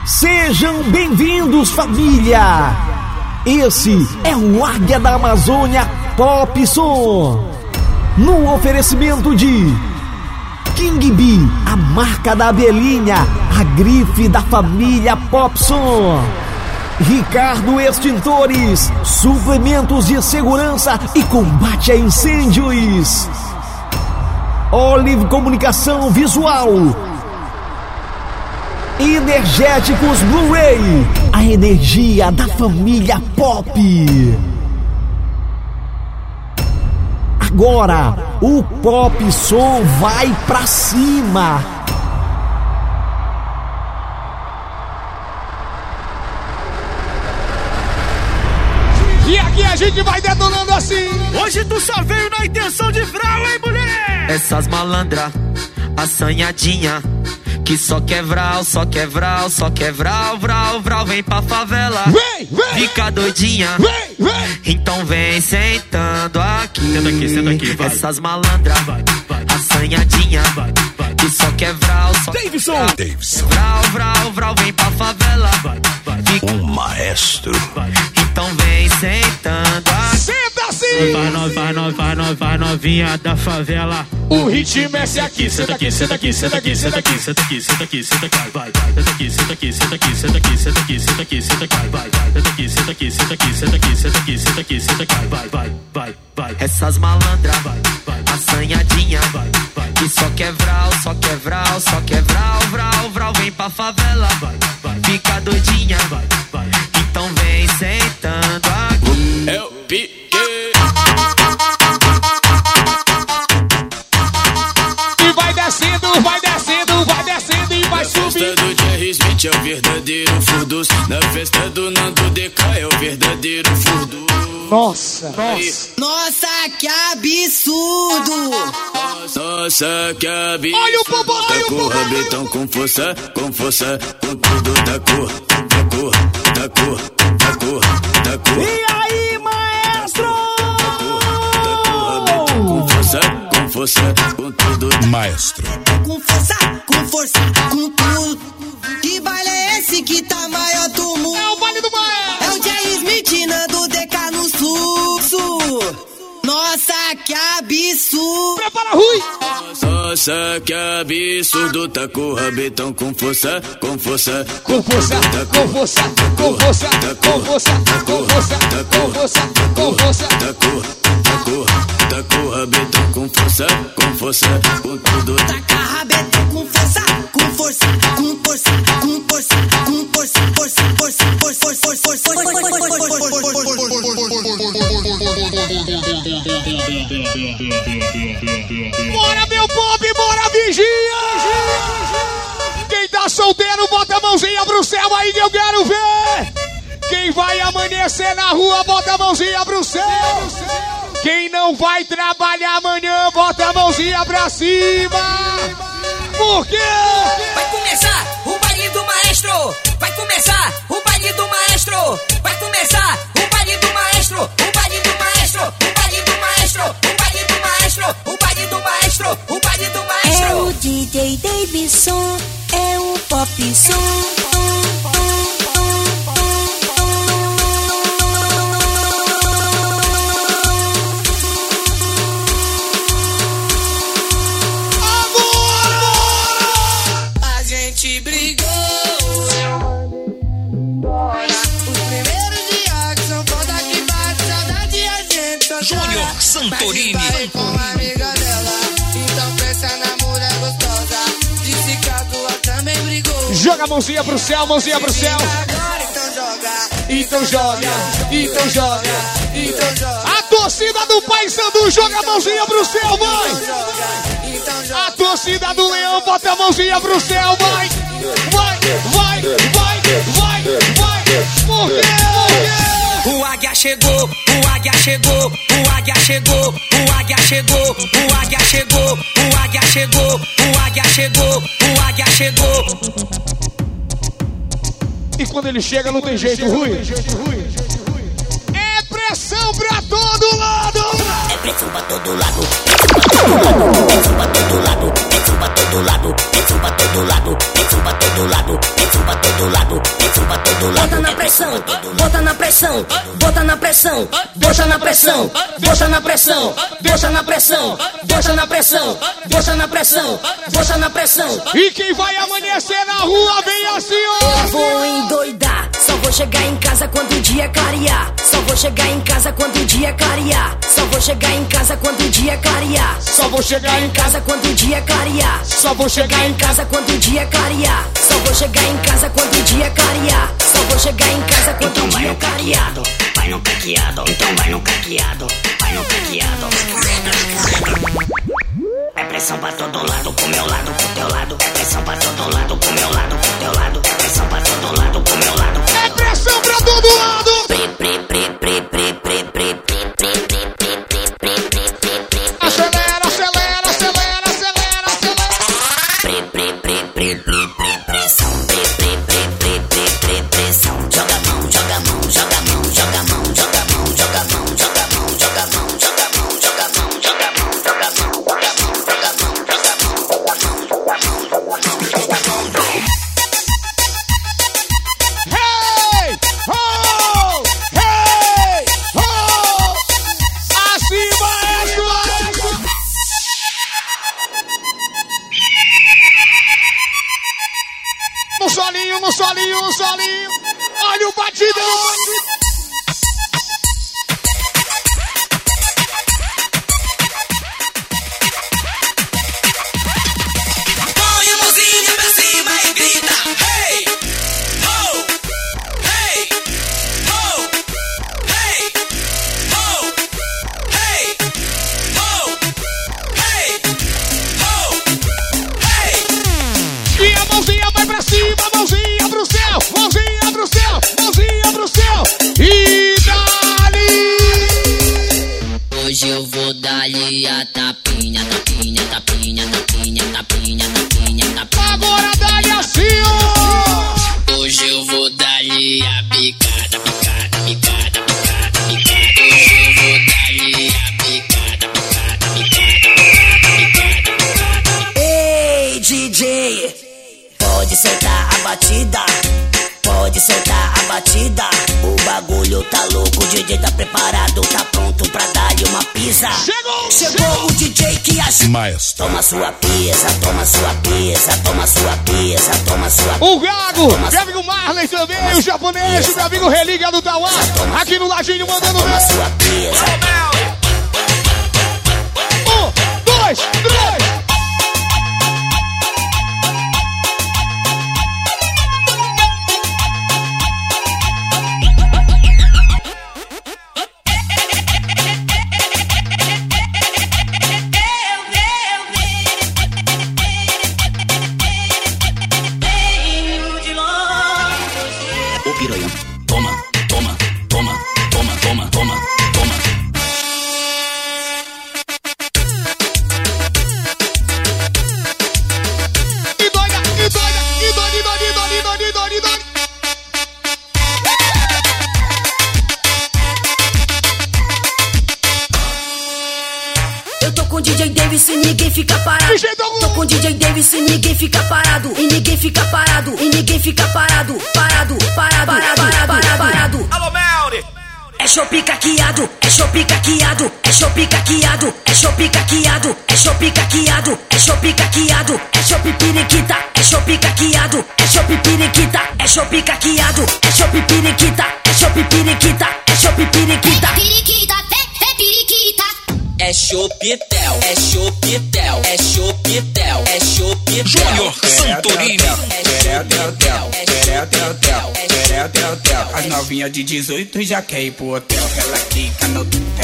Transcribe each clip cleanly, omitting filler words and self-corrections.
Sejam bem-vindos, família! Esse é o Águia da Amazônia Pop Som, no oferecimento de King Bee, a marca da abelhinha, a grife da família Pop Som. Ricardo Extintores, suplementos de segurança e combate a incêndios. Olive Comunicação Visual. Energéticos Blu-ray, a energia da família Pop. Agora, o Pop Som vai pra cima. E aqui a gente vai detonando assim. Hoje tu só veio na intenção de vral, hein, mulher? Essas malandra, assanhadinha, que só quer vral, só quer vral, só quer vral, vral, vral, vem pra favela. Vem, vem, fica doidinha, vem, vem. Então vem sentando aqui. Senta aqui, vai. Essas malandra, assanhadinha, que só quer vral, só Davidson. quer vral, vral, vral, vem pra favela. Fica maestro. Então vem sentando aqui. Senta assim. Vai novinha da favela. O ritmo é esse aqui. Senta aqui, senta aqui, senta aqui, senta aqui, senta aqui, senta aqui, senta aqui, vai. Senta aqui, senta aqui, senta aqui, senta aqui, senta aqui, senta aqui, senta aqui, vai. Senta aqui, senta aqui, senta aqui, senta aqui, senta aqui, senta aqui, senta aqui, vai. Essas malandra, assanhadinha, que só quer vral, só quer vral, só quer vral, vral, vral, vem pra favela. Fica doidinha, então vem sentando aqui. Eu piquei. E vai descendo, vai descendo, vai descendo e vai subindo. Na festa do Jerry Smith é o verdadeiro furdus. Na festa do Nando DK é o verdadeiro furdus. Nossa, nossa, que absurdo! Nossa, que absurdo! Olha o povo, olha tá o com povo! o rabetão com força, com tudo da cor, da cor, da cor, da cor, da cor. E aí, maestro? Tá com o rabetão com força, com tudo. Maestro. Com força, com tudo. Que baile é esse que tá maior do mundo? É o baile do maestro! É o Jerry Smith, Nando DK no sul. Nossa, que absurdo! Prepara, Rui! Nossa, que absurdo, tá com o rabetão com força, com força, Com força, com força, com força, com força, com força, com força, com força. Tá com o rabetão com força, com tudo. Taca rabetão com força, com força, com força, com força, com força, força. Bora, meu pop, bora, vigia! Quem tá solteiro, bota a mãozinha pro céu aí que eu quero ver! Quem vai amanhecer na rua, bota a mãozinha pro céu! Quem não vai trabalhar amanhã, bota a mãozinha pra cima! Por quê? Vai começar o baile do maestro! Vai começar o baile do maestro! Vai começar o baile do maestro! O baile do maestro! O baile do maestro! O baile do maestro! O baile do maestro! O baile do maestro! É o DJ Davidson, é o Pop Som. Júnior Santorini. Com a amiga dela, então pensa na mulher gostosa. Disse que a tua também brigou. Joga a mãozinha pro céu, mãozinha pro céu. Agora então joga. Então joga, então joga, então joga. A torcida do Paysandu joga a mãozinha pro céu, vai. Então joga. A torcida do Leão bota a mãozinha pro céu, vai. Vai. Por quê? O águia chegou, o águia chegou, o águia chegou, o águia chegou, o águia chegou, o águia chegou, o águia chegou, o águia chegou. E quando ele chega não tem jeito, Rui. É pressão pra todo lado. É pressão pra todo lado, pressão pra todo lado, pressão pra todo lado, pressão pra todo lado, pressão pra todo lado, pressão pra todo lado, pressão, bota na pressão, bota na pressão, bota na pressão, bota na pressão, bota na pressão, bota na pressão, bota na pressão, bota na pressão. E quem vai amanhecer na rua vem assim, ó. Vou endoidar, só vou chegar em casa quando o dia clarear. Só vou chegar em casa quando o dia clarear. Só vou chegar em casa quando o dia clarear. Só vou chegar em casa quando o dia clarear. Só vou chegar em casa quando o dia clarear. Só vou chegar em casa quando o dia clarear. Só vou chegar em casa quando o dia clarear. Vai no caqueado, então vai no caqueado, vai no caqueado. É pressão pra todo lado, pro meu lado, pro teu lado. É pressão pra todo lado, pro meu lado, pro teu lado. É pressão pra todo lado, pro meu lado. É pressão pra todo lado. Acelera, acelera, acelera, acelera, acelera. Pressão. Joga a mão, joga a mão, joga a mão, joga a mão, joga a mão, joga a mão, joga a mão, joga a mão, joga a mão, joga a mão, joga a mão, joga a mão, joga a mão, joga a mão, joga a mão, joga a mão, joga a mão, joga a mão. Hey, ho, hey, ho. Assim, maestro. No solinho, no solinho, no solinho. Olha o batidão. Põe a mãozinha pra cima e grita. Hey, ho, hey, ho, hey, ho, hey, ho, hey, ho, hey. E a mãozinha vai pra cima, mãozinha pro céu, mãozinha pro céu, mãozinha pro céu. E dali. Hoje eu vou dar-lhe a tapinha, tapinha, tapinha, tapinha, tapinha, tapinha, tapinha. Agora dali assim, ó. Hoje eu vou dar-lhe a picada, picada, picada, picada, picada. Hoje eu vou dar-lhe a picada, picada, picada, picada, picada. Ei, DJ, pode soltar a batida, pode soltar a batida. O bagulho tá louco, o DJ tá preparado, tá pronto pra dar-lhe uma pisa. Chegou o DJ que acha. Maestro. Toma sua pisa, toma sua pisa, toma sua pisa, toma sua pisa. O Gago, meu amigo Marley também, o japonês, meu amigo Relíquia do Tauá, aqui no ladinho mandando Toma ver. sua pisa. 1, 2, 3. Ô piranha, toma, toma, toma, toma, toma, toma, toma. E doida, e doida, e doida, e doida, e doida, e doida, e doida, e doida. Eu tô com o DJ Davis e ninguém fica parado. DJ Dogu. Tô com o DJ Davis e ninguém fica parado. E ninguém fica parado. E ninguém fica parado. Parado, parado, parado, parado, parado. Alô, Melri! É chope caqueado, é chope caqueado, é chope caqueado, é chope caqueado, é chope caqueado, é chope caqueado, é chope periquita, é chope caqueado, é chope periquita, é chope caqueado, é chope periquita, é chope periquita, é chope periquita. Periquita, periquita. É chopitel, é chopitel, é chopitel, é chopitel. Júnior Santorini. As novinhas de 18 já quer ir pro hotel. Ela quica no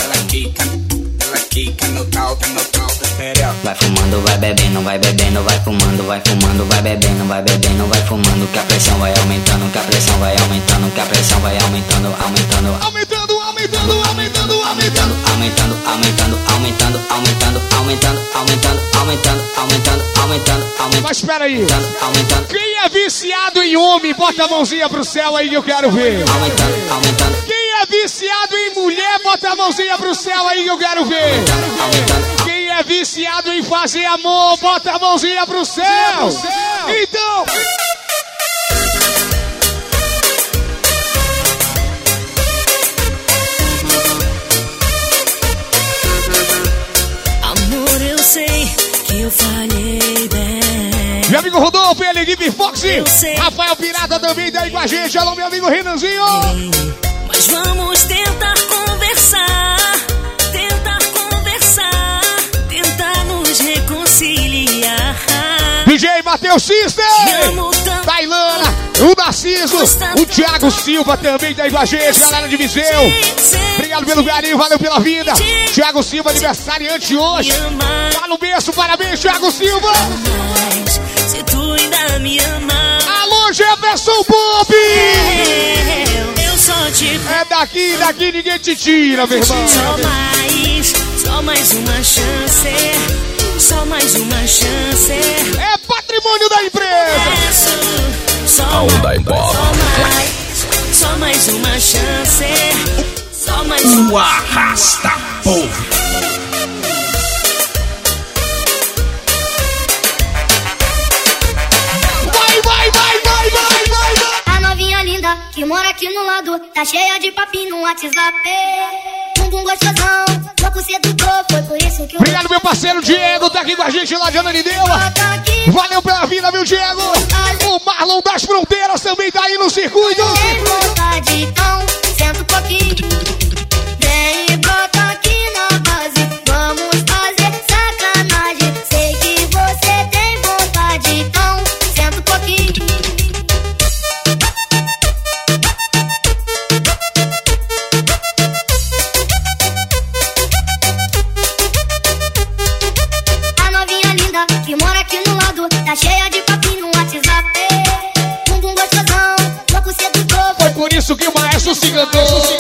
tal, Vai fumando, vai bebendo, vai bebendo, vai fumando, vai fumando, vai bebendo, vai bebendo, vai fumando, que a pressão vai aumentando, que a pressão vai aumentando, que a pressão vai aumentando, aumentando, Aumentando, aumentando, aumentando, aumentando. aumentando, aumentando, aumentando, aumentando, aumentando, aumentando, aumentando, aumentando, aumentando, aumentando, Mas espera aí. aumentando, Quem é viciado em homem, bota a mãozinha pro céu aí que eu quero ver. aumentando, aumentando, Quem é viciado em mulher, bota a mãozinha pro céu aí que eu quero ver. aumentando. Quem é viciado em fazer amor, bota a mãozinha pro céu. Então, eu falhei bem. Meu amigo Rodolfo, ele, Gibi Foxy. Rafael Pirata também tá aí com a gente. Alô, meu amigo Renanzinho. Mas vamos tentar conversar, tentar nos reconciliar. DJ Matheus Sister, Tailana, o Narciso, o Thiago Silva também tá aí com a gente, galera de Viseu. Obrigado pelo carinho, valeu pela vida. Thiago Silva, aniversariante hoje. Fala um beijo, parabéns, Thiago Silva. Se tu ainda me amar. Alô, Jefferson Pop! Eu só te... É daqui ninguém te tira, meu irmão. Só mais uma chance. Só mais uma chance. É patrimônio da empresa. Só mais uma chance. Só mais uma arrasta, povo. A novinha linda que mora aqui no lado tá cheia de papinho no WhatsApp. Bumbum gostosão, louco sedutor, foi por isso que eu... Obrigado, meu parceiro Diego, tá aqui com a gente lá de Ananindeua. Valeu pela vida, meu Diego. O Marlon das Fronteiras também tá aí no circuito. Tem vontade, então senta um pouquinho. Vem e brota aqui na base, vamos fazer sacanagem. Sei que você tem vontade, então senta um pouquinho. Que mora aqui no lado, tá cheia de papinho no WhatsApp. Bumbum gostosão, louco sedutor. Foi por isso que o maestro se cantou.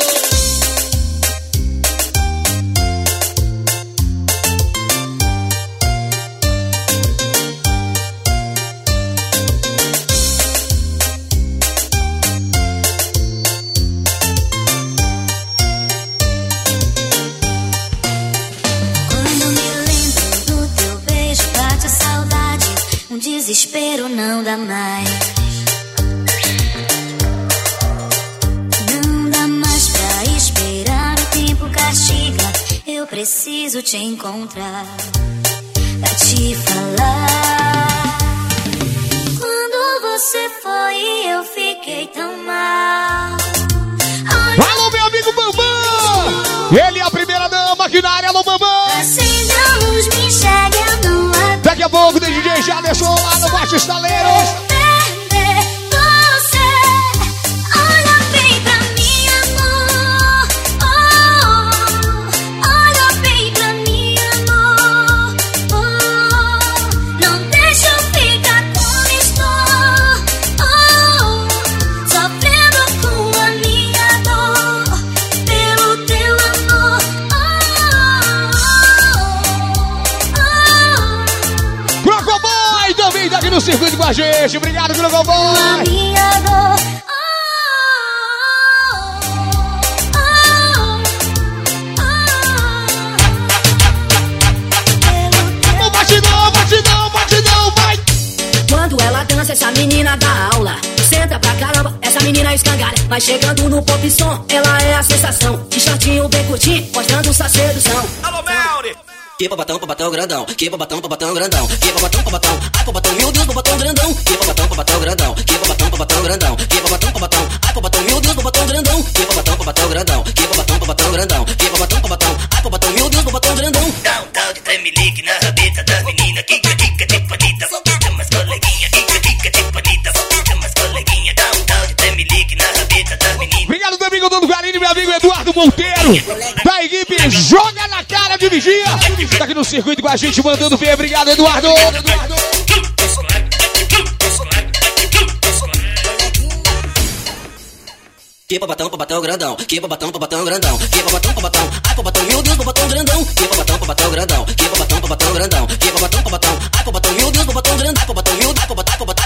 Desespero não dá mais. Não dá mais pra esperar, o tempo castiga. Eu preciso te encontrar pra te falar. Quando você foi, eu fiquei tão mal. Alô, meu amigo Bambam! Ele é a primeira dama aqui na área, alô, Bambam! Acende a luz, me enxerga. Daqui a pouco tem DJ Jaderson lá no Baixo Estaleiros. Você olha bem pra mim, amor. Olha bem pra mim, amor. Não deixa eu ficar como estou. Sofrendo com a minha dor pelo teu amor. Crocoboy também tá aqui no circuito com a gente. Obrigado, Crocoboy. Batidão, vai. Quando ela dança, essa menina dá aula. Senta pra caramba, essa menina escangalha. Vai chegando no pop som, ela é a sensação. De shortinho bem curtinho, mostrando sua sedução. Alô, Melri! Que babatão grandão, que babatão grandão, que babatão, ai babatão, meu Deus, babatão grandão, que babatão grandão, que babatão grandão, que babatão, ai babatão, meu Deus, babatão grandão, que babatão grandão, que babatão grandão, que babatão, ai babatão, meu Deus, babatão grandão. Down de tremelique na rabeta das meninas, quica de panita, chama as coleguinhas, quica de panita, chama as coleguinhas, down de tremelique na rabeta das meninas. Obrigado, meu amigo Dono Garini, meu amigo Eduardo Monteiro, da equipe Joga na Cara de Vigia. Tá aqui no circuito com a gente, mandando ver. Obrigado, Eduardo. Que babatão grandão, que babatão grandão, que babatão, ai babatão, meu Deus, babatão grandão, que babatão grandão, que babatão grandão, que babatão, ai babatão, meu Deus, babatão grandão, babatão, meu Deus, babatão.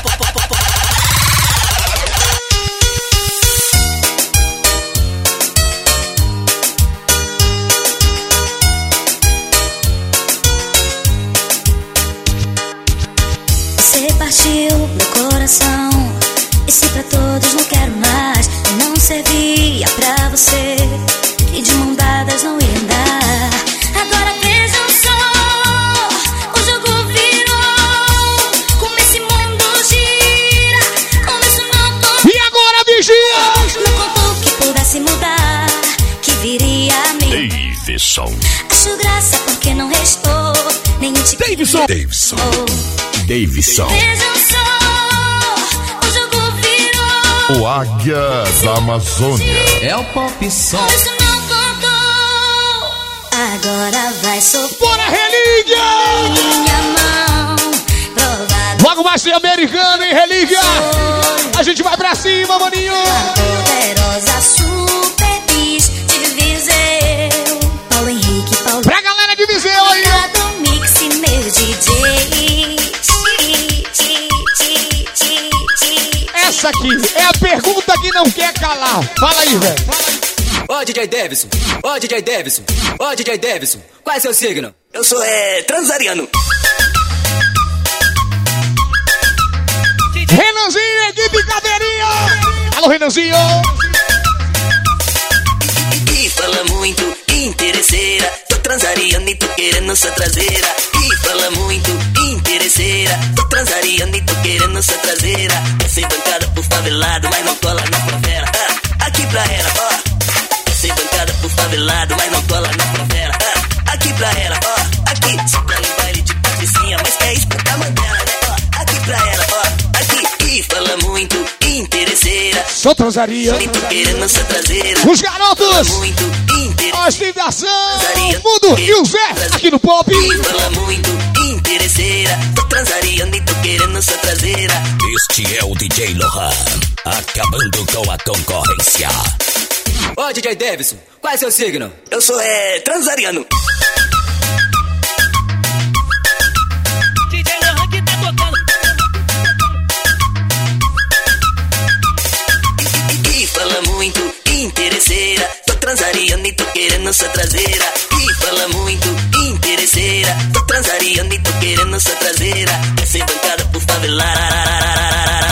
Você partiu meu coração, e se pra todos não quero mais, eu não servia pra você, e de mão dadas não ia andar. Agora vejam só o jogo Davidson. Vejam só, o jogo virou. O Águia da Amazônia. É o pop som. Isso não contou. Agora vai sofrer. Bora, Relíquia! Minha mão provada. Logo mais tem Americana, hein, Relíquia? A gente vai pra cima, maninho. A poderosa super bis de Viseu. Paulo Henrique, Paulo. Pra galera de Viseu aí. Do mix, meu DJ. Essa aqui é a pergunta que não quer calar. Fala aí, velho. Ô DJ Davidson, ô DJ Davidson, ô DJ Davidson, qual é seu signo? Eu sou transariano. Renanzinho, equipe Caveirinha. Alô, Renanzinho. E fala muito, interesseira. Tô transariando e tô querendo sua traseira. E fala muito, interesseira. Tô transariando e tô querendo sua traseira. Eu sei bancada por favelado, mas não cola na favela. Aqui pra ela, ó. Eu sei bancada por favelado, mas não cola na favela. Aqui pra ela, ó. Aqui, se tá em baile de patricinha, mas quer escutar Mandela, né? Ó, aqui pra ela, ó. Aqui, e fala muito, interesseira. Sou transaria. E tô querendo sua traseira. Os garotos. A ostentação. Mundo e o Zé aqui no Pop. E fala muito, interesseira. Tô transariando e tô querendo sua traseira. Este é o DJ Lohan, acabando com a concorrência. Ô DJ Davidson, qual é seu signo? Eu sou transariano. DJ Lohan que tá tocando. E fala muito, interesseira. Tô transariando e tô querendo sua traseira. E fala muito, interesseira. Tô transariando e tô querendo sua traseira. Vai ser bancada por favelar.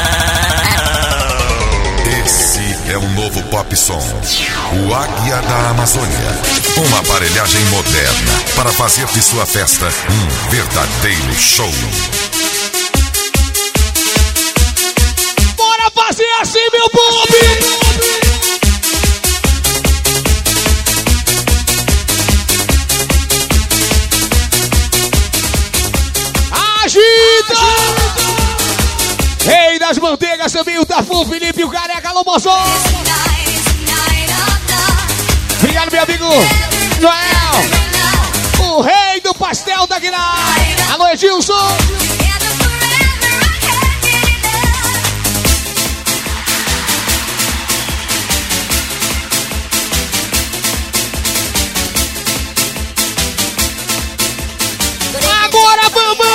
Esse é o novo pop som. O Águia da Amazônia. Uma aparelhagem moderna para fazer de sua festa um verdadeiro show. Bora fazer assim, meu Pop! Agita! Rei das manteigas também, o Tafu, Felipe, o Careca, Lomozão. Obrigado, meu amigo Joel. O rei do pastel da Guiná. Alô, Edilson. Agora vamos!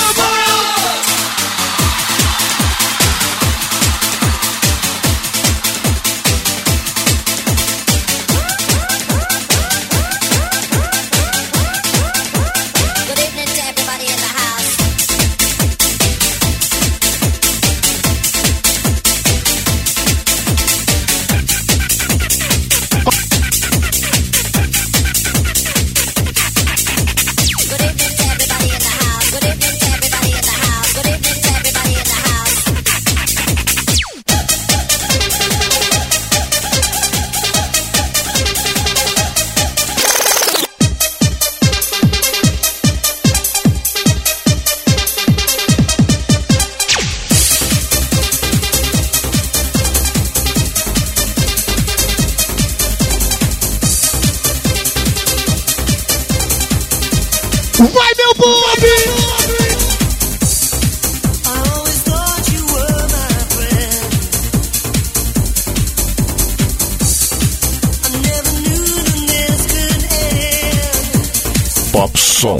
Vai, meu Bob! Pop som.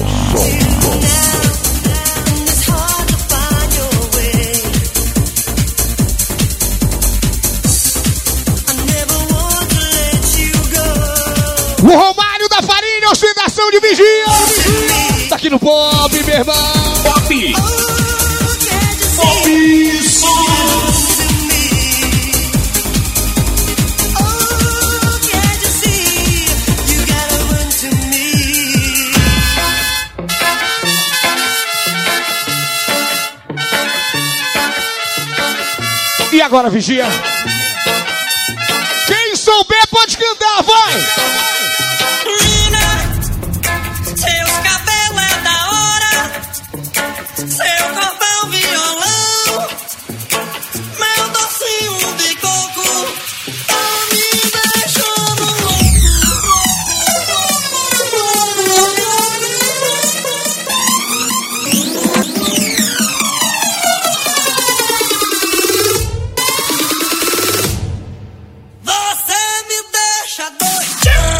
O Romário da Farinha, ostentação de vigia. Tá aqui no Pop, meu irmão. Pop. Pop E agora, vigia? Quem souber pode cantar, vai! Mina, seus cabelos é da hora. violão, meu docinho de coco, tá me deixando você me deixa doido.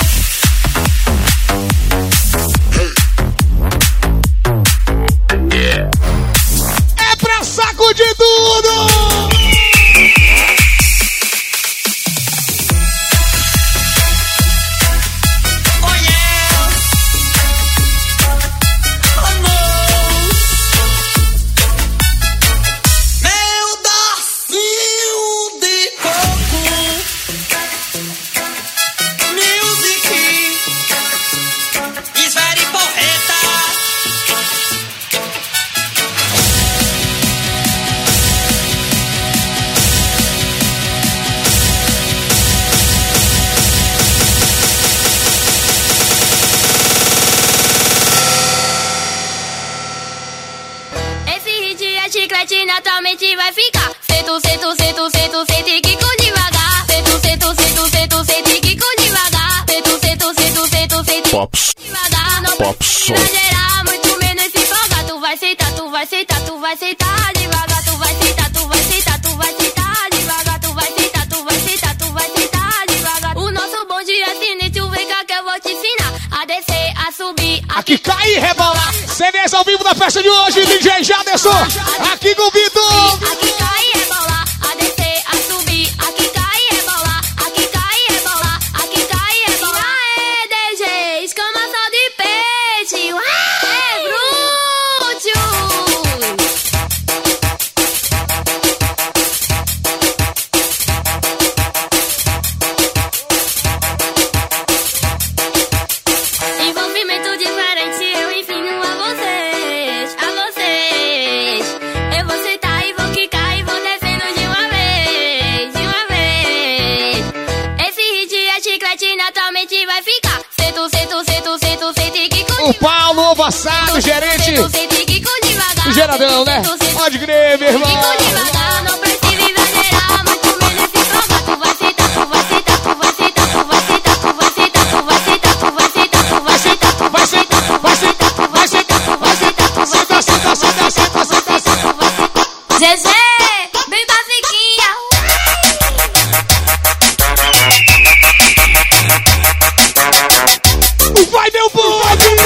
É pra sacudir tudo! Meu docinho de coco, music, esfere porreta. Esse hit é chiclete, naturalmente vai ficar. Sento, sento, sento, sento, sente que com devagar. Sento, sento, sento, sento, sente que com devagar. Sento, sento, sento, sento, sente Pops. devagar. Não Pops. exagerar, muito menos se folgar. Tu vai sentar, tu vai sentar, tu vai sentar devagar. Tu vai sentar, tu vai sentar, tu vai sentar devagar. Tu vai sentar, tu vai sentar, tu vai sentar devagar. O nosso bonde é sinistro, vem cá que eu vou te ensinar a descer, a subir, a Aqui cai e rebola. CDs ao vivo da festa de hoje, DJ Jaderson. Aqui com o Vitor. Aqui cai e rebola, a descer, a subir. Aqui cai e rebola, aqui cai e rebola, aqui cai e rebola. Aê, DG, escamação de peixe. Ué, bruto. Envolvimento diferente, eu ensino a vocês, a vocês. Eu vou sentar e vou quicar e vou descendo de uma vez, de uma vez. Esse hit é chiclete, naturalmente vai ficar. Sento, sento, sento, sento, sente que com O Paulo Ovassado, gerente sente que com devagar. do Geradão, né? Pode crer, meu irmão. Que com devagar, não precisa exagerar, muito menos se provar. Tu vai sentar, tu vai sentar, tu vai sentar, tu vai sentar, tu vai sentar, tu vai sentar, tu vai sentar, tu vai sentar, tu vai sentar, tu vai sentar, tu vai sentar, tu vai sentar, tu vai sentar, senta, senta, senta, senta, senta, vai sentar. Zezé, bem basiquinha. Vai, meu povo!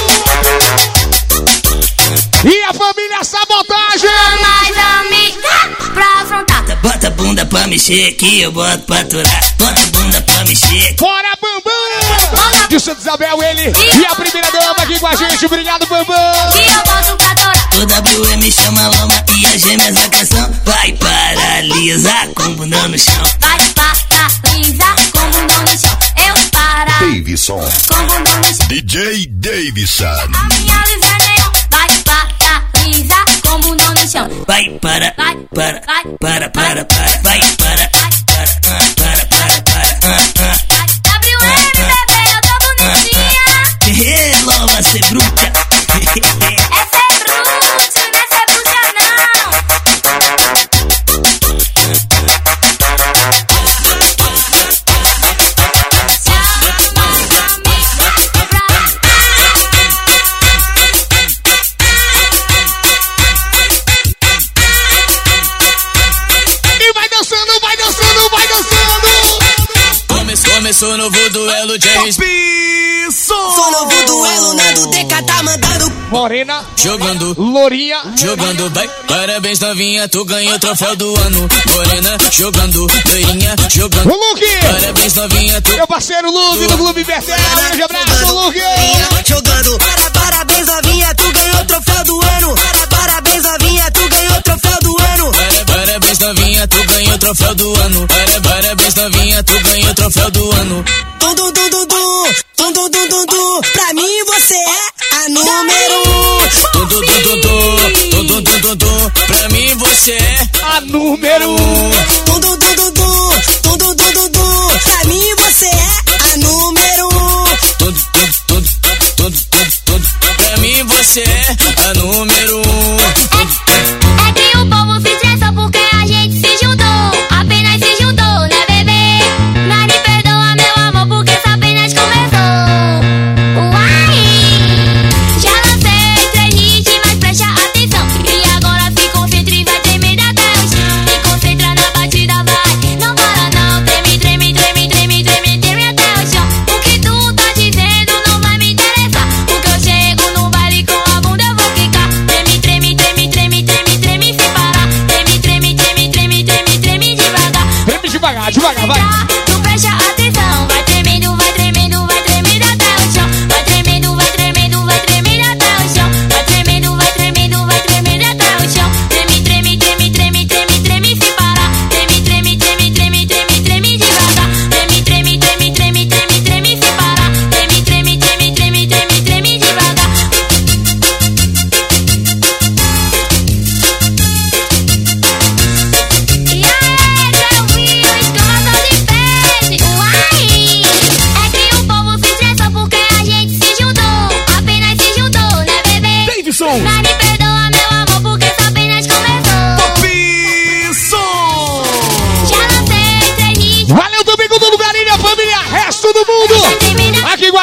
E a família Sabotagem! Mais amiga pra afrontar. Bota a bunda pra mexer aqui, eu boto pra aturar. Bota a bunda pra mexer. Fora, Bambam! De Santa Isabel, ele e a primeira dama aqui com a gente. Obrigado, Bambam! E eu boto pra torar. O WM chama Loma e as gêmeas a canção. Vai paralisar com o bundão no chão. Vai paralisar com o bundão no chão. Eu para Davidson. com o bundão no chão. DJ Davidson. A minha luz é neon. Vai paralisar com o bundão no chão. Vai para, Vai, para, vai, para, vai para, WM, bebê, eu tô bonitinha. Loma, cê bruta. Essa é bruto, não é ser bruxa, não. E vai dançando, vai dançando, vai dançando! Começou novo duelo de Sou novo duelo, Nando DK tá mandando. Morena, jogando, Lourinha, jogando, vai. Parabéns, novinha, tu ganhou o troféu do ano. Morena, jogando, loirinha, jogando. o Luke! Parabéns, novinha, tu. Meu parceiro Luke do Clube Bertel, um grande abraço, Luke! Jogando, parabéns novinha, tu ganhou o troféu do ano. Parabéns novinha, tu ganhou o troféu do ano. Parabéns, novinha, tu ganhou o troféu do ano. Parabéns, novinha, tu ganhou o troféu do ano. Tum, tum, tum, tum, tum, tum, tum, tum, tum, tum. Pra mim você é a número 1. Tum, tum, tum, tum, tum, tum, tum, tum, tum, tum. Pra mim você é a número 1. Tum, tum, tum, tum, tum, tum, tum, tum, tum, tum. Pra mim você é a número 1. Tum, tum, tum, tum, tum, tum, tum. Pra mim você é a número 1.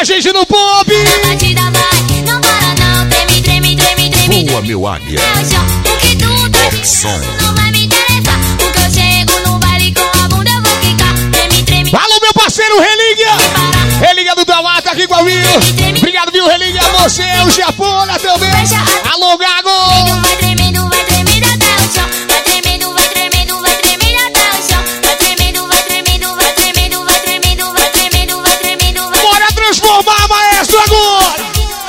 a gente no pop. A batida vai, não para não. Treme, treme, treme, treme. Boa, meu águia. É o chão, o que tu tá Pop som. não vai me interessar. Porque eu chego no baile com a bunda, eu vou ficar. Treme, treme. Alô, meu parceiro Relíquia. Relíquia do Tauá tá aqui comigo. Obrigado, viu, Relíquia? Você, o Japona também. Alô, Gago. Vai tremendo até o chão. Vai tremendo, vai tremendo, vai tremendo até o chão. Vai tremendo, vai tremendo, vai tremendo, vai tremendo, vai tremendo, vai tremendo, vai. Bora transformar, maestro, agora.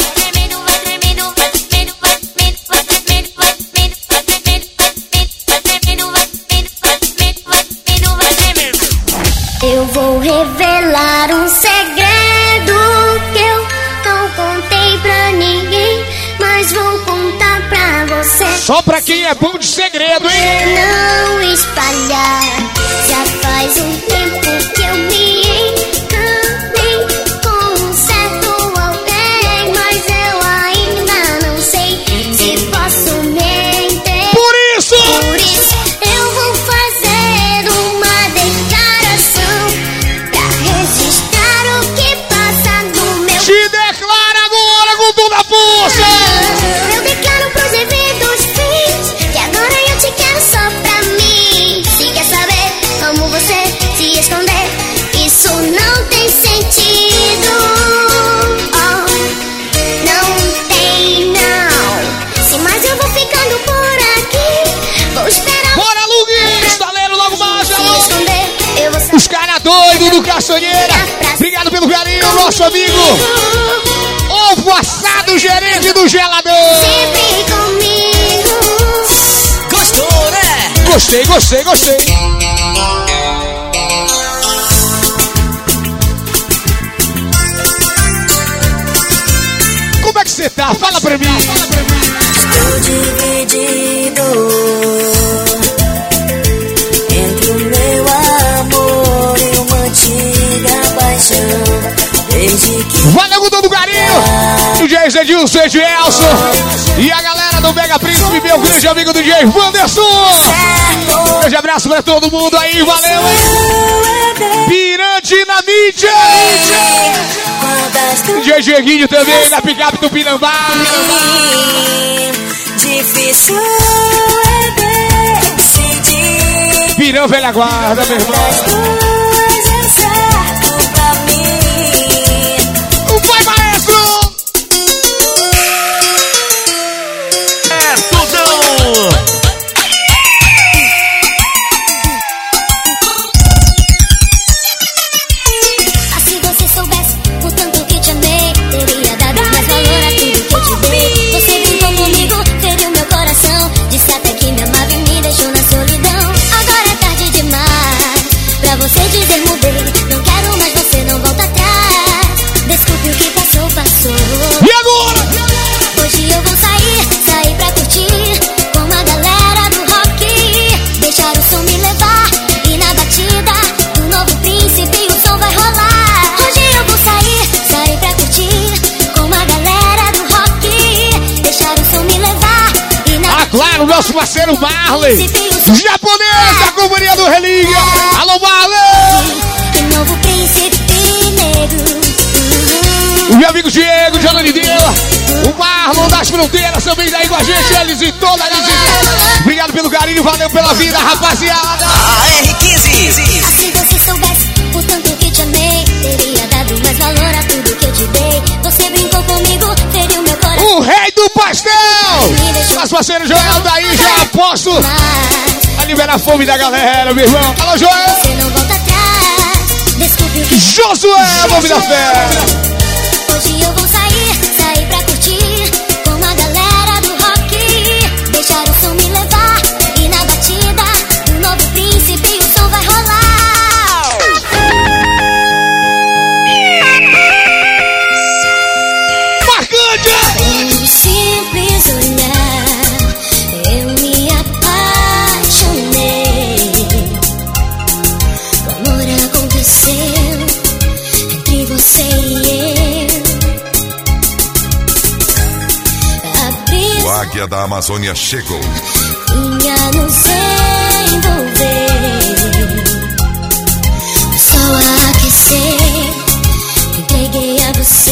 Eu vou revelar um segredo que eu não contei pra ninguém, mas vou contar pra você. Só pra quem é bom de segredo, hein? Não espalhar. Já faz um tempo que eu me encanei com um certo alguém, mas eu ainda não sei se posso mentir. Por isso eu vou fazer uma declaração pra registrar o que passa no meu. te declara agora com toda a força. Eu declaro pros devidos fins que agora eu te quero só pra mim. Se quer saber como você se esconder, isso não tem sentido. Oh, não tem não. Se mais eu vou ficando por aqui, vou esperar. Bora, Luguinho, estaleiro logo mais, Se alô. esconder, eu vou saber. Os caras doidos do Caçanheira. Obrigado pelo carinho, nosso amigo. Ovo assado, gerente do gelador. Sempre comigo. Gostou, né? Gostei, gostei, gostei. Como é que você tá? Fala pra mim. Estou dividido entre o meu amor e uma antiga paixão. Desde que Valeu com todo carinho. DJ Zedilson, Edielson e a galera do Mega Príncipe, meu grande amigo do DJ Wanderson. Grande abraço pra todo mundo aí, valeu. Pirante na mídia. DJ Jeguinho também, na picape do Pinambá. difícil é decidir. Pirão velha guarda, meu irmão. Coisas certo pra mim. Vai, maestro! É tudão! Ah, se você soubesse o tanto que te amei, teria dado mais valor a tudo que eu te dei. Você brincou comigo, feriu meu coração, disse até que me amava e me deixou na solidão. Agora é tarde demais pra você dizer mudei. Não quero mais, você não volta atrás. Desculpe o que passou, passou. E agora? Hoje eu vou sair pra curtir com a galera do rock. Deixar o som me levar e na batida do novo príncipe o som vai rolar. Hoje eu vou sair pra curtir com a galera do rock. Deixar o som me levar e na Ah, claro, nosso parceiro Marley. Japonês da companhia do Relíquia. Alô, Marley! e novo príncipe negro. O meu amigo Diego, de Ananindeua. O Marlon das Fronteiras também daí com a gente. Eles e toda a gente. Obrigado pelo carinho, valeu pela vida, rapaziada. AR15. Se você soubesse o tanto que te amei, teria dado mais valor a tudo que eu te dei. Você brincou comigo, feriu meu coração. O rei do pastel! Nosso parceiro Joel daí, já aposto a liberar a fome da galera, meu irmão. Alô, Joel! Você não volta atrás. Desculpe o que Josué, nome da fé! hoje eu vou sair pra curtir com a galera do rock. Deixar o som me levar e na batida do novo príncipe o som vai rolar. Marcante! Um simples olhar, eu me apaixonei. O amor aconteceu entre você e eu. O Águia da Amazônia chegou. Vinha nos envolver, o sol a aquecer, entreguei a você.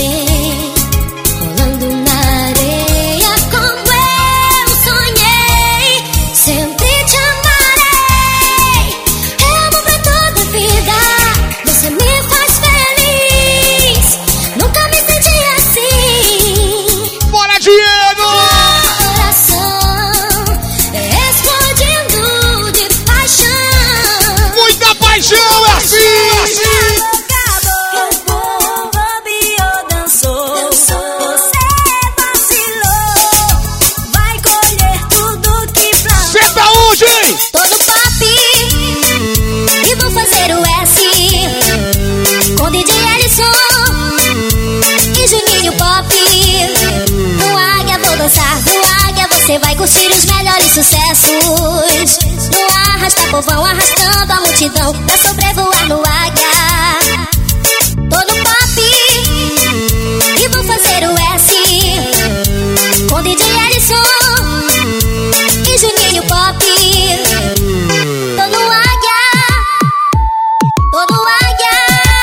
curtir os melhores sucessos. No arrasta povão, arrastando a multidão pra sobrevoar no águia. Tô no pop e vou fazer o S com DJ Ellison e Juninho Pop. Tô no águia, tô no águia.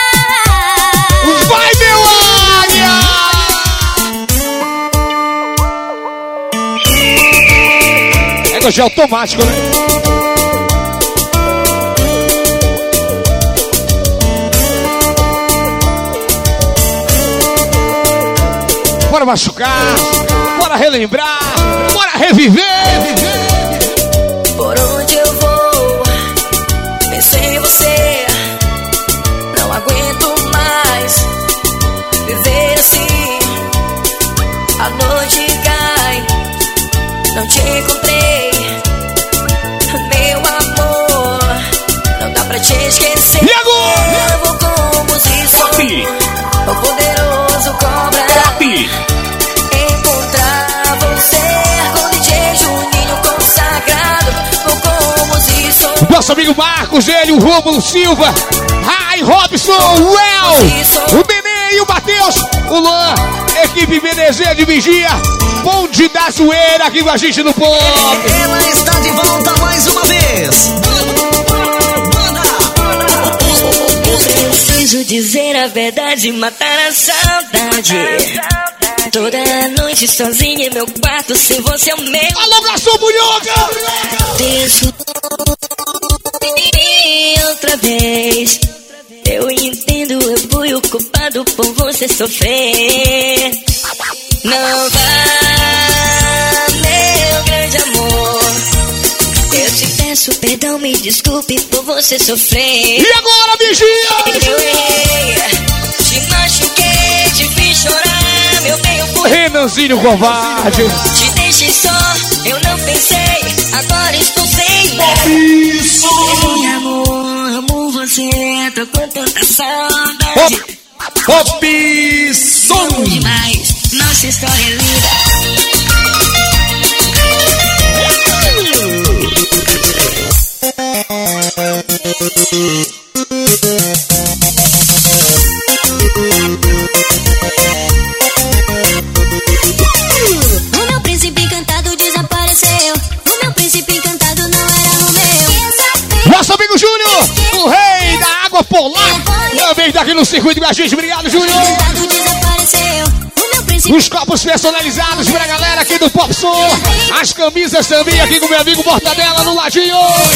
Vai, meu águia! Negócio automático, né? Bora machucar, bora relembrar, bora reviver. Por onde eu vou, pensei em você. Não aguento mais viver assim. A noite cai, não te encontrei. Meu amor, não dá pra te esquecer. E agora? Eu vou com posição, o poderoso cobra. Encontrar você com DJ Juninho consagrado. Vou com posição. Nosso amigo Marcos, ele, o Rômulo Silva, Rai, Robson, o El, o Nenê e o Matheus, o Luan, equipe BDZ de Vigia, Bonde da Zoeira aqui com a gente no Pop. Ela está de volta mais uma vez. Preciso dizer a verdade, matar a saudade. Toda noite sozinha em meu quarto, sem você é o meu. Alô, garçom Bunhoca! Penso outra vez. Eu entendo, eu fui o culpado por você sofrer. Não vá, meu grande amor. Eu te peço perdão, me desculpe por você sofrer. E agora, Vigia? Eu errei, te machuquei, te fiz chorar, meu bem, eu fui. Renanzinho covarde. Te deixei só, eu não pensei, agora estou sem Isso! Ei, amor, amo você, tô com tanta saudade. Pop Som demais, nossa história é linda. O meu príncipe encantado desapareceu. O meu príncipe encantado não era o meu. Nosso amigo Júnior, o rei da água polar, também tá aqui no circuito com a gente. Obrigado, Júnior. Os copos personalizados pra galera aqui do Pop Som. As camisas também aqui com meu amigo Mortadela no ladinho.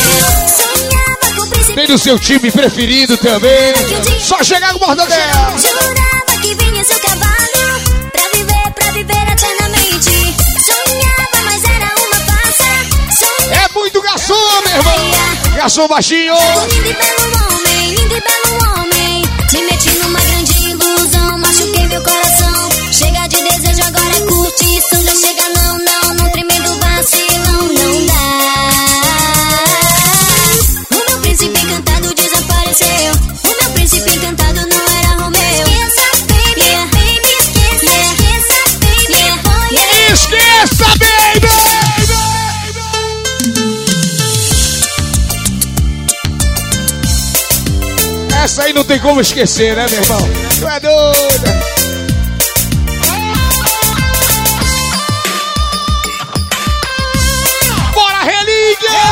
Tem do seu time preferido também. Só chegar com Mortadela. Jurava que vinha seu cavalo pra viver eternamente. Sonhava, mas era uma farsa. É muito garçom, meu irmão. Garçom baixinho. Lindo e belo homem. Me meti numa grande ilusão, machuquei meu coração. Chega de desejo, agora é curtição. Já chega não tremendo vacilão, não dá. O meu príncipe encantado desapareceu. O meu príncipe encantado não era Romeu. Esqueça, baby, Esqueça, baby! Essa aí não tem como esquecer, né, meu irmão? Tu é doida! Bora, relíquia!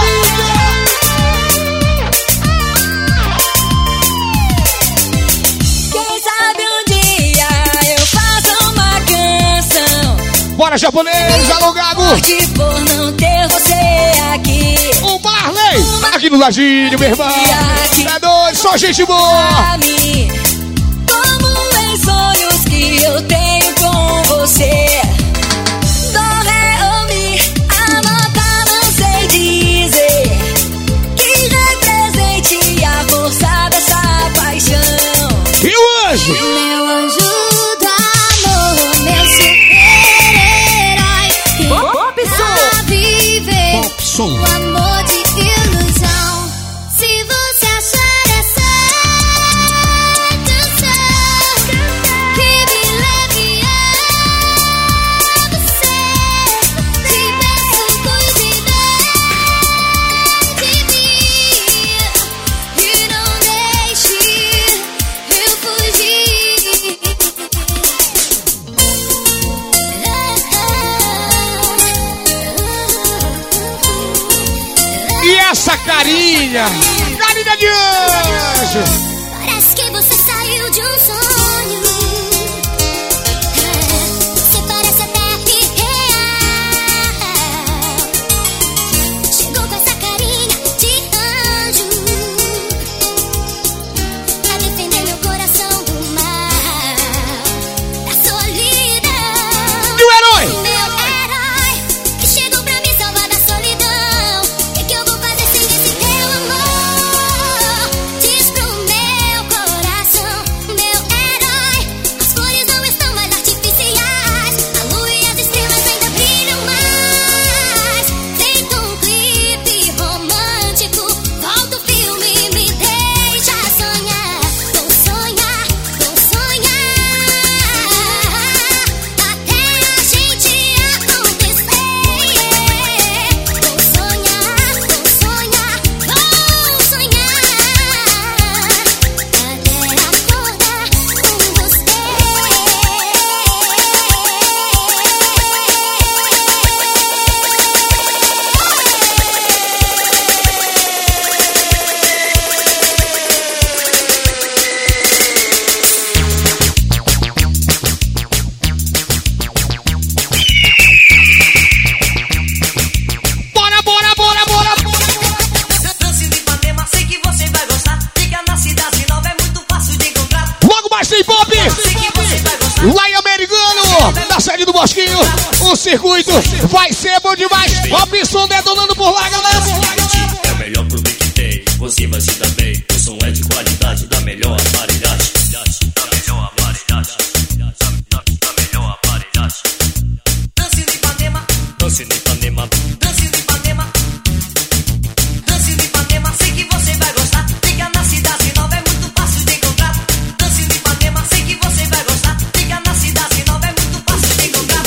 Quem sabe um dia eu faço uma canção. Bora, japonês, alô, Gago! Porque por não ter você aqui. O Marley, aqui no ladinho, meu irmão! É doido, só gente boa! Como em sonhos que eu tenho com você. Do, ré, ou, mi, a nota não sei dizer. Que represente a força dessa paixão. E o anjo? Meu anjo do amor, meu super-herói. Pop Som. Pra viver Pop Som. o amor de ilusão. Se você achar essa canção que me leve a você, te peço E essa carinha de anjo. Parece que você saiu de um sonho. Você parece até irreal. Chegou com essa carinha de anjo pra defender meu coração do mal, da solidão. E o herói? Meu herói, que chegou pra me salvar da solidão. O que eu vou fazer sem esse teu amor? Diz pro meu coração, meu herói. As flores não estão mais artificiais, a lua e as estrelas ainda brilham mais. Feito um clipe romântico, volta o filme e me deixa sonhar. Vou sonhar, vou sonhar, até a gente acontecer. Vou sonhar, vou sonhar, vou sonhar, até acordar com você. Bora, bora, bora, bora. Dance de Ipanema, sei que você vai gostar. Fica na cidade nova, é muito fácil de encontrar. Logo mais tem pop. Sei que você vai gostar. Lá em Americano, na sede do Bosquinho. O circuito vai ser bom demais. Pop som detonando por lá, galera. É o melhor produto que tem, você vai se dar bem. O som é de qualidade, da melhor aparelhagem. Da melhor aparelhagem. Da melhor aparelhagem. Dance de Ipanema, Dance no Ipanema, dance de Ipanema. Dance de Ipanema, sei que você vai gostar. Fica na cidade nova, é muito fácil de encontrar. Dance de Ipanema, sei que você vai gostar. Fica na cidade nova, é muito fácil de encontrar.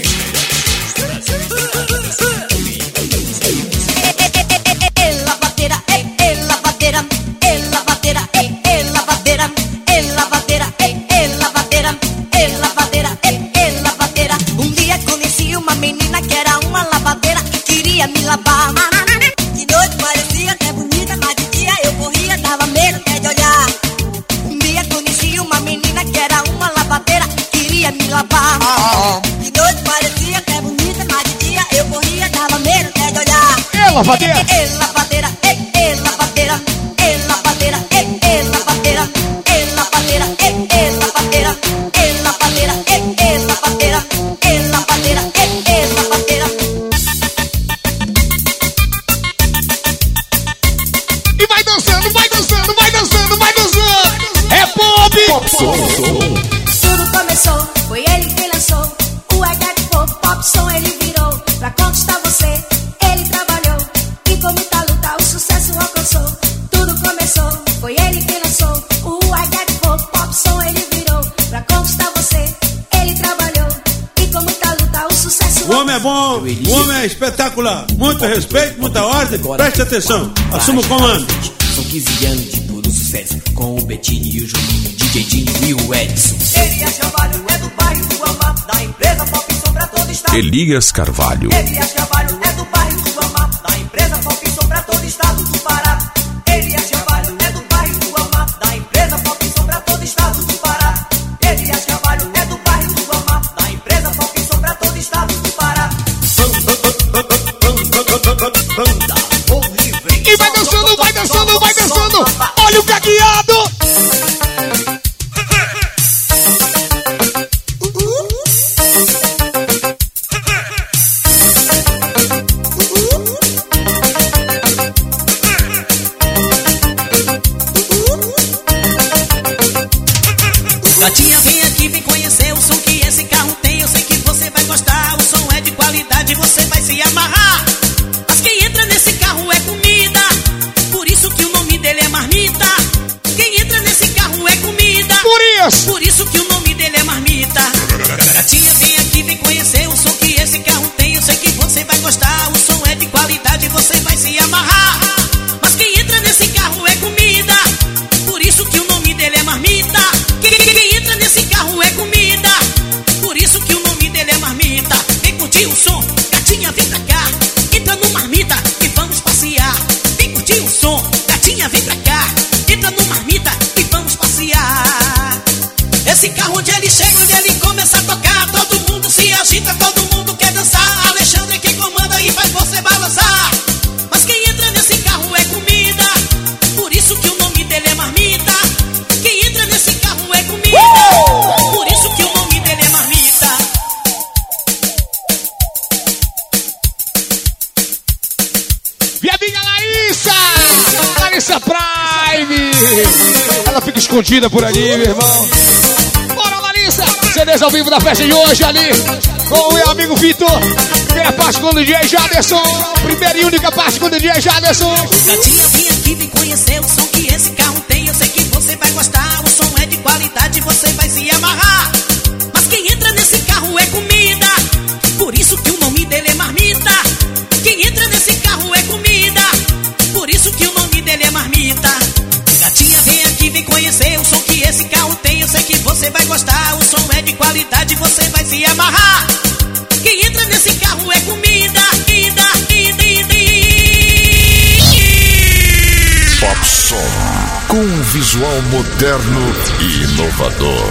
Lavadeira, lavadeira, lavadeira, lavadeira, lavadeira, lavadeira, lavadeira, lavadeira. Um dia conheci uma menina que era uma lavadeira e queria me lavar. De noite parecia até bonita, mas de dia eu corria, dava medo até de olhar. Um dia conheci uma menina que era uma lavadeira e queria me lavar. De noite parecia até bonita, mas de dia eu corria, dava medo até de olhar. Lavadeira. Lavadeira, lavadeira, lavadeira, lavadeira, lavadeira, lavadeira, lavadeira, lavadeira, lavadeira, lavadeira. E vai dançando, vai dançando, vai dançando, vai dançando. É pop. Tudo começou, foi ele quem lançou o Agate Pop Som, ele virou pra conquistar você. Ele trabalhou e com muita luta o sucesso alcançou. Tudo começou, foi ele quem lançou o Agate Pop Som, ele virou pra conquistar você. Ele trabalhou e com muita luta o sucesso O homem é bom, o homem é espetacular. Muito respeito, muita ordem. Preste atenção, assuma o comando. São 15 anos de puro sucesso, com o Betinho e o Juninho, DJ Dinho e o Edson. Elias Carvalho é do bairro do Amar, da empresa Pop Som pra todo estado. Elias Carvalho. Elias Carvalho é do bairro do Amar, da empresa Pop Som pra todo estado do Pará. Elias Carvalho é do bairro do Amar, da empresa Pop Som pra todo estado do Pará. Elias Carvalho é do bairro do Amar, da empresa Pop Som pra todo estado do Pará. E vai dançando, vai dançando, vai dançando. Olha o caqueado. Minha amiga Larissa Prime. Ela fica escondida por ali, meu irmão. Bora, Larissa. CDs ao vivo da festa de hoje ali. Com o meu amigo Vitor. Tem a parte com o DJ Jaderson. Primeira e única parte com o DJ Jaderson. Gatinha, vim aqui, vem conhecer o som que esse carro tem. Eu sei que você vai gostar. O som é de qualidade, você vai se amarrar. Mas quem entra nesse carro é comida. Por isso que o nome dele é Marmita. Quem entra nesse carro é comida. Por isso que o nome dele é Marmita. Gatinha, vem aqui, vem conhecer o som que esse carro tem. Eu sei que você vai gostar. O som é de qualidade, você vai se amarrar. Quem entra nesse carro é comida. Popson, com um visual moderno e inovador.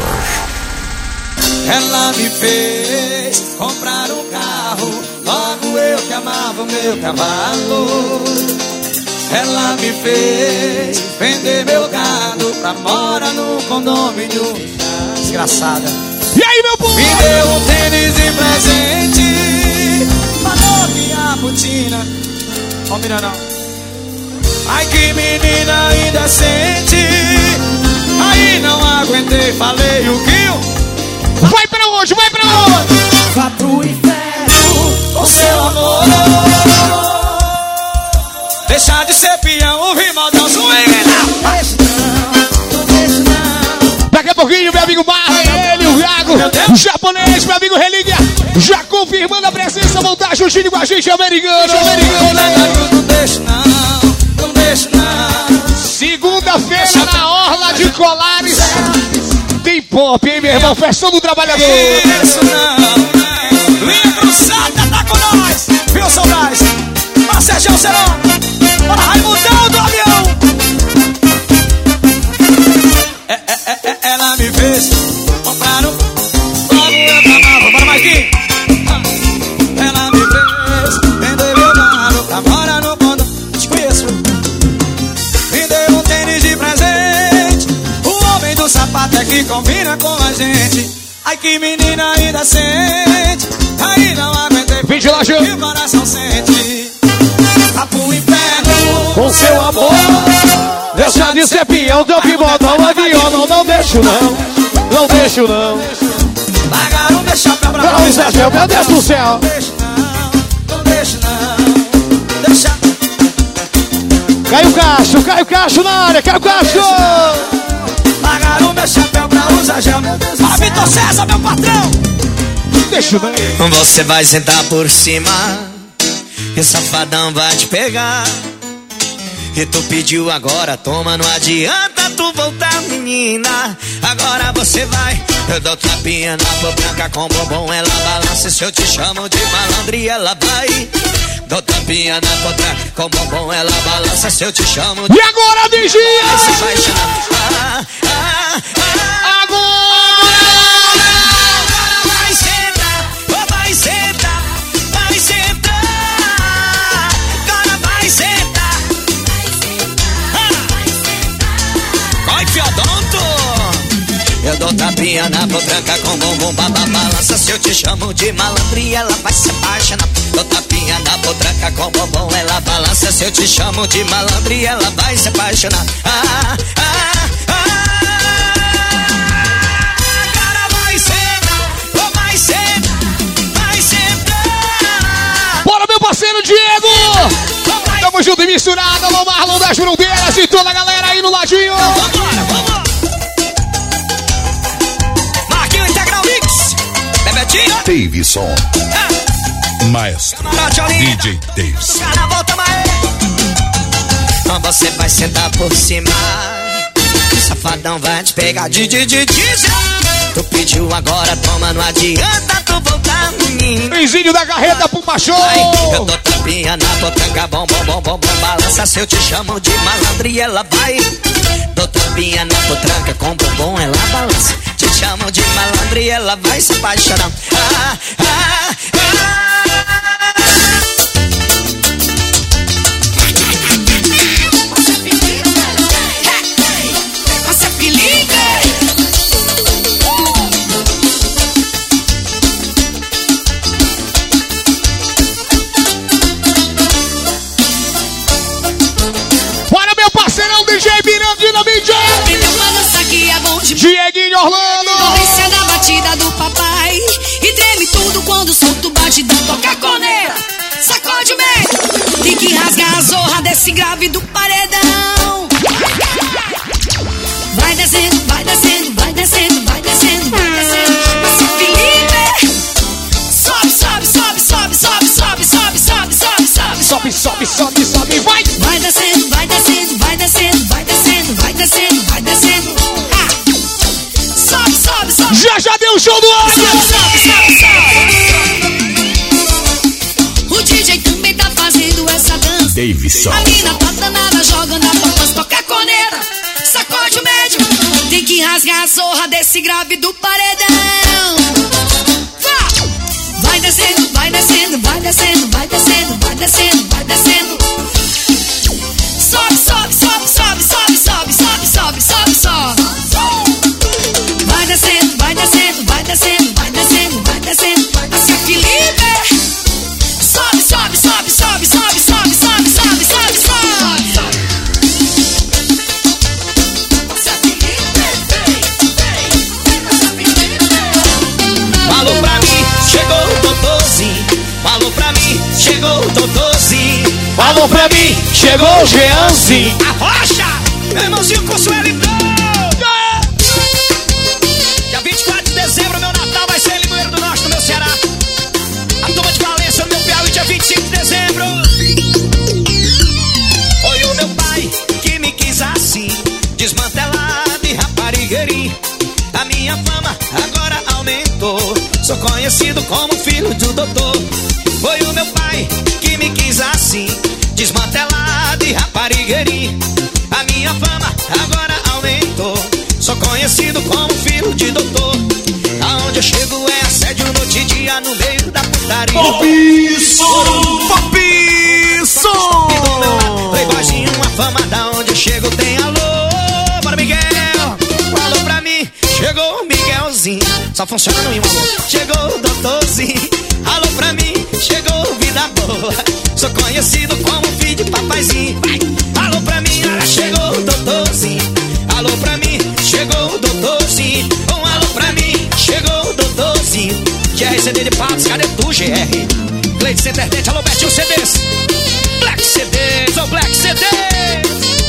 Ela me fez comprar um carro, logo eu que amava o meu cavalo. Ela me fez vender meu gado pra morar no condomínio. Desgraçada. E aí, meu povo? Me deu um tênis de presente, falou que a botina. Combina não. Ai, que menina indecente. Aí não aguentei, falei o que eu... Vai pra onde? Vai pra onde? Vá pro inferno com seu amor. Deixar de ser peão, ouvir modão, swing. Daqui a pouquinho, meu amigo Marley, ele, o Iago, o japonês, meu amigo Relíquia, já confirmando a presença, vão estar juntinho com a gente, americano. Não deixa não. Segunda-feira na Orla de Colares. Tem pop, hein, meu irmão? Festão do Trabalhador. Isso não. Linha cruzada tá com nós. Viu, saudades? Para Sérgio Serão. Para Raimundão do avião. Ela me fez comprar um... Logo eu amava. Bora, Maiquinho. Ela me fez vender meu gado pra morar no condo. Te conheço. Me deu um tênis de presente. O homem do sapato é que combina com a gente. Ai, que menina indecente. Aí não aguentei. Vem de lá, Gil. E o coração sente. Vá pro inferno Com seu amor. Deixa de ser peão, teu que bota um avião. Não deixo não. Não deixo não. Largaram meu chapéu pra Não, Zé, meu Deus do céu. Não deixa não. Deixa. Caio Cacho na área, Caio Cacho. Largaram meu chapéu pra usar gel. Para Vitor César, meu patrão. Deixa não. Você vai sentar por cima e o safadão vai te pegar. E tu pediu agora, toma, não adianta tu voltar, menina. Agora você vai, eu dou tapinha na tua branca com bombom, ela balança. Se eu te chamo de malandro e ela vai. Dou tapinha na tua branca com bombom, ela balança. Se eu te chamo de... E agora, vigia! Agora vai sentar, vai sentar, vai sentar. Agora vai sentar. Vai, fiodonto! Eu dou tapinha na potranca com bombom, baba balança. Se eu te chamo de malandro e ela vai se apaixonar. Dou tapinha na potranca com bombom, ela balança. Se eu te chamo de malandro e ela vai se apaixonar. Agora vai sentar, vai sentar, vai sentar. Bora, meu parceiro Diego! Tamo junto e misturado, alô Marlon das Fronteiras e toda a galera aí no ladinho. Vambora. Marquinho Integral Mix. Bebetinho. Davidson. Maestro DJ Davis. Você vai sentar por cima, o safadão vai te pegar de. Tu pediu agora, toma, não adianta tu voltar, menino. Benzinho da carreta pro macho. Eu dou tapinha na potranca, bom, balança. Se eu te chamo de malandro e ela vai. Dou tapinha na potranca com bombom, ela balança. Te chamo de malandro e ela vai se apaixonar. toca a corneta, sacode o meio. Tem que rasgar a zorra desse grave do paredão. Vai descendo, vai descendo, vai descendo, vai descendo, vai descendo. Esse Felipe. Sobe, sobe, sobe, sobe, sobe, sobe, sobe, sobe, sobe, sobe. Sobe, sobe, sobe, sobe, vai. Vai descendo, vai descendo, vai descendo, vai descendo, vai descendo, vai descendo. Sobe, sobe, sobe. Já deu o show do ano. Sobe, sobe, sobe, sobe. O DJ também tá fazendo essa dança. Davidson. A mina tá danada, jogando a palmas, toca a corneta, sacode o médio. Tem que rasgar a zorra desse grave do paredão. Vai descendo, vai descendo, vai descendo, vai descendo, vai descendo, vai descendo. Sobe, sobe, sobe, sobe, sobe, sobe, sobe, sobe, sobe, sobe. Vai descendo, vai descendo, vai descendo, vai descendo, vai descendo. Assim, Felipe. Sobe, sobe, sobe, sobe, sobe, sobe, sobe, sobe, sobe, sobe. Falou pra mim, chegou o Totozinho. Falou pra mim, chegou o Totozinho. Falou pra mim, chegou o Jeanzinho. Arrocha, meu irmãozinho Consuelo Dia 24 de dezembro, meu Natal vai ser em Limoeiro do Norte, no meu Ceará. A turma de Valência, no meu Piauí, dia 25 de dezembro. Foi o meu pai que me quis assim, desmantelado e raparigueirinho. A minha fama agora aumentou, sou conhecido como filho do doutor. Foi o meu pai que me quis assim, desmantelado e raparigueirinho. A minha fama agora aumentou, sou conhecido como filho de doutor. Aonde eu chego é assédio noite e dia no meio da putaria. Popson! Popson! E do meu lado, playboyzinho, uma fama da onde eu chego tem alô. Bora, Miguel! Falou pra mim, chegou o Miguelzinho. Só funciona no amor. Chegou o doutorzinho. Alô pra mim, chegou vida boa. Sou conhecido como filho de papaizinho. Alô pra mim, olha, chegou o doutorzinho. Alô pra mim, chegou o doutorzinho. Um alô pra mim, chegou o doutorzinho. GRCD de Patos, cadê tu, GR? Cleide Centerdente, alô Betinho CDs. Black CDs, ô Black CDs.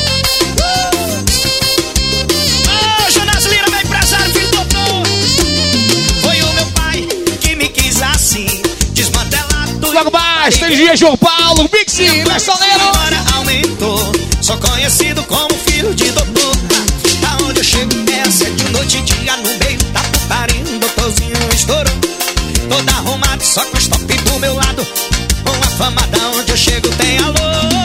Ô Jonas Lira, meu empresário, filho do doutor. Foi o meu pai que me quis assim, desmantelado. Logo mais, tem dia João Paulo, Mixi, Messoneiro. Agora aumentou, sou conhecido como filho de doutor. Aonde eu chego é assédio noite e dia no meio da putaria. Um doutorzinho estourou, todo arrumado, só com stop do meu lado. Uma fama da onde eu chego tem alô.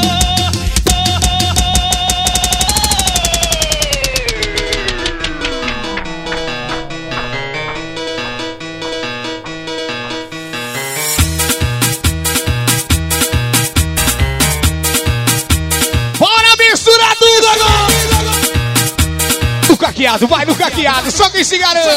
Caqueado, vai no caqueado, só quem se garante.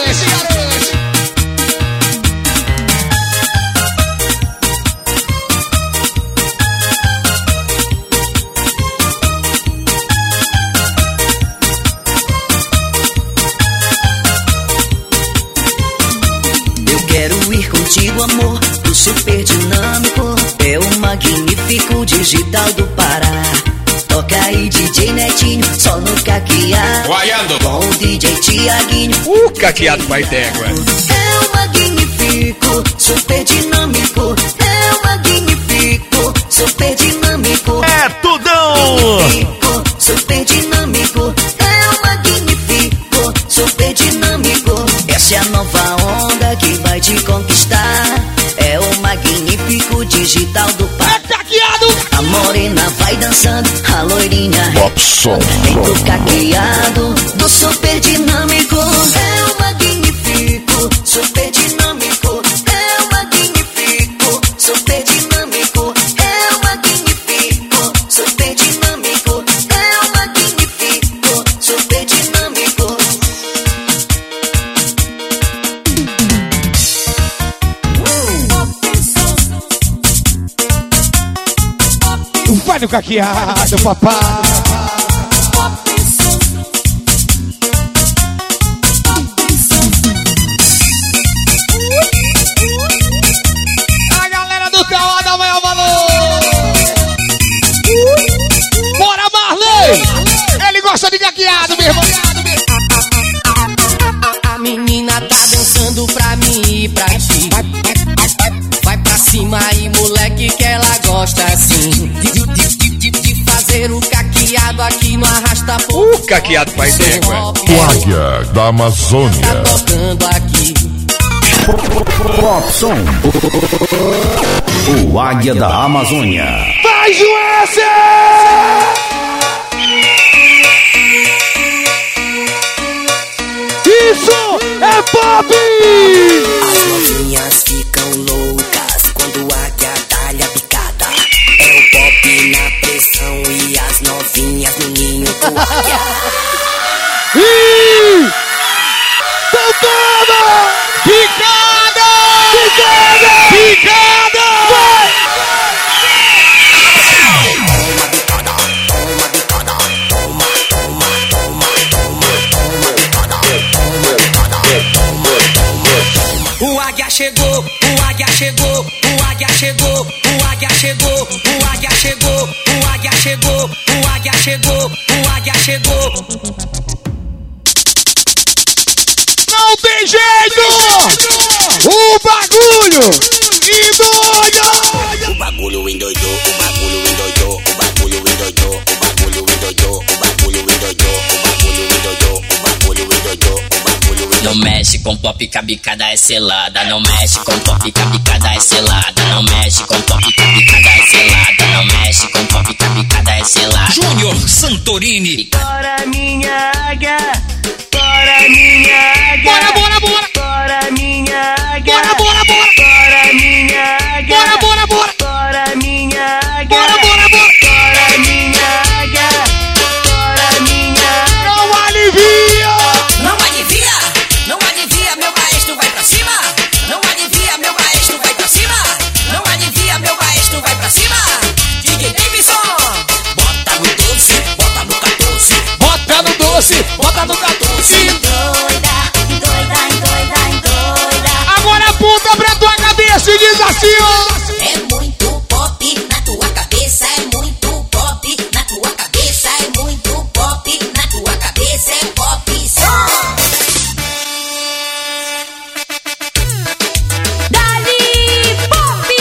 Eu quero ir contigo, amor, pro super dinâmico. É o magnífico digital do Pará. Toca aí, DJ Netinho, só no caqueado. Guaiando. Com o DJ Tiaguinho. Caqueado pai d'égua. É o magnífico, super dinâmico. É o magnífico, super dinâmico. É tudão! Magnífico, super dinâmico. É o magnífico, super dinâmico. Essa é a nova onda que vai te conquistar. É o magnífico digital do Pará. A morena vai dançando, a loirinha Popson. do caqueado, do super dinâmico. É o magnífico, super dinâmico. É o magnífico, super dinâmico. É o magnífico, super dinâmico. É o magnífico, super dinâmico. Vai no caqueado, papai. A galera do caqueado aqui no Arrasta O caqueado faz égua. O Águia da Amazônia. Tocando aqui. Popson. O Águia da Amazônia. Faz o S! Isso é pop! As novinhas ficam loucas quando a águia dá-lhe a picada. É o pop na pressão e as novinhas no ninho do águia. Então toma! Picada! Picada! Picada! Vai! O águia chegou, o águia chegou, o águia chegou, o águia chegou, o águia chegou, o águia chegou, o águia chegou, o águia chegou. Não tem jeito! O bagulho endoidou! O bagulho endoidou, o bagulho endoidou, o bagulho endoidou, o bagulho endoidou, o bagulho endoidou, o bagulho endoidou, o bagulho endoidou, o bagulho endoidou. Não mexe com pop que a bicada é selada. Não mexe com pop que a bicada é selada. Não mexe com pop que a bicada é selada. Não mexe com pop que a bicada é selada. Júnior Santorini. Bora minha águia, bora minha águia. Bora, bora, bora! Bora minha águia. Bora, bora, bora! Bora minha águia. Bora, bora, bora! Bora minha águia. Bora, bora, bora! Bora minha águia. Bora minha águia. Não alivia! Não alivia, não alivia, meu maestro vai pra cima. Não alivia, meu maestro vai pra cima. Não alivia, meu maestro vai pra cima. DJ Davidson, Bota no 12, bota no 14. Bota no doce, bota no 14. Doida, doida, doida, doida. Agora aponta pra tua cabeça e diz assim, ó. É muito pop na tua cabeça, é muito pop na tua cabeça, é muito pop na tua cabeça, é pop som. Dali Pop!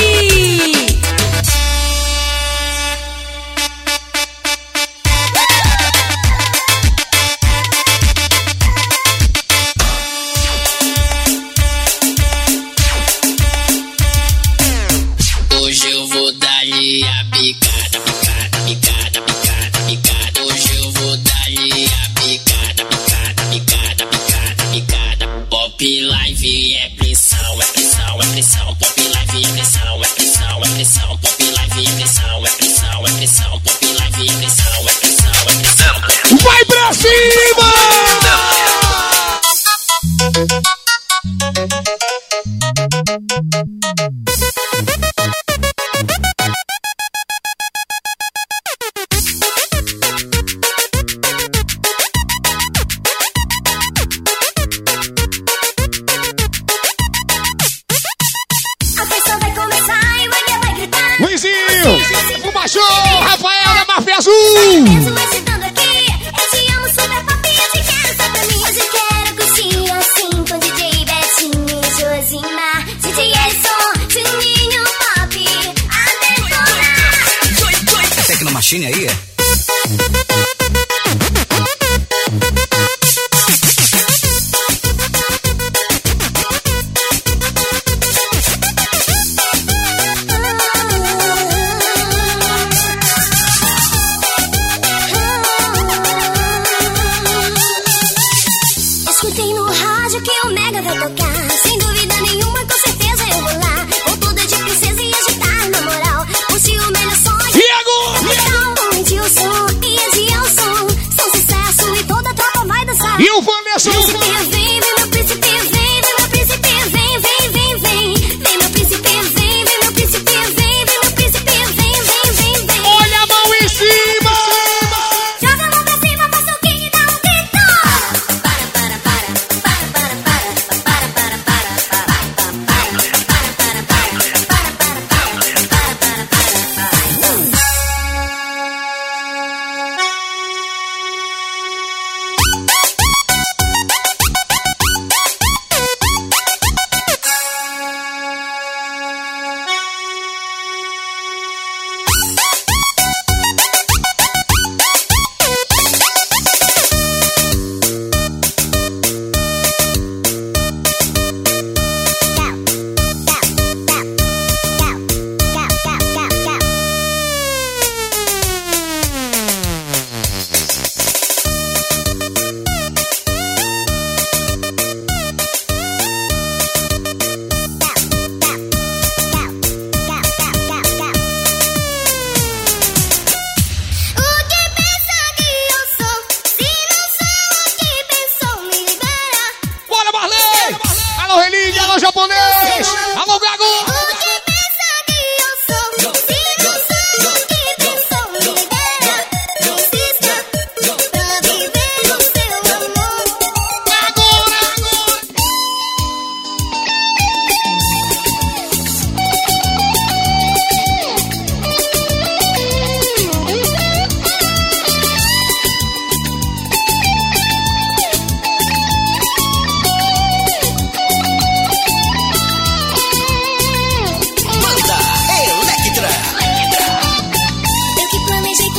Hoje eu vou dar-lhe a picada, picada, picada, picada, picada. Hoje eu vou dar-lhe a picada, picada, picada, picada, picada. Pop Live é pressão, é pressão, é pressão. Pop Live é pressão, é pressão, é pressão. Pop Live é pressão, é pressão, é pressão. Pop Live é pressão, é pressão, é pressão. Vai pra cima! A festa vai começar e o águia vai gritar. Luizinho! O Machô! Rafael da Máfia Azul! Mesmo agitando aqui, eu te amo super pop, eu te quero só pra mim. Hoje quero curtir assim com DJ Betinho e Josimar. DJ Edson, Juninho Pop, a detonar. Tecnomachine aí, é? Escutei no rádio que o Mega vai tocar. Sem dúvida nenhuma, com certeza eu vou lá. Vou toda de princesa e agitar na moral. Curti o melhor som. E agora? Aumente o som e Edielson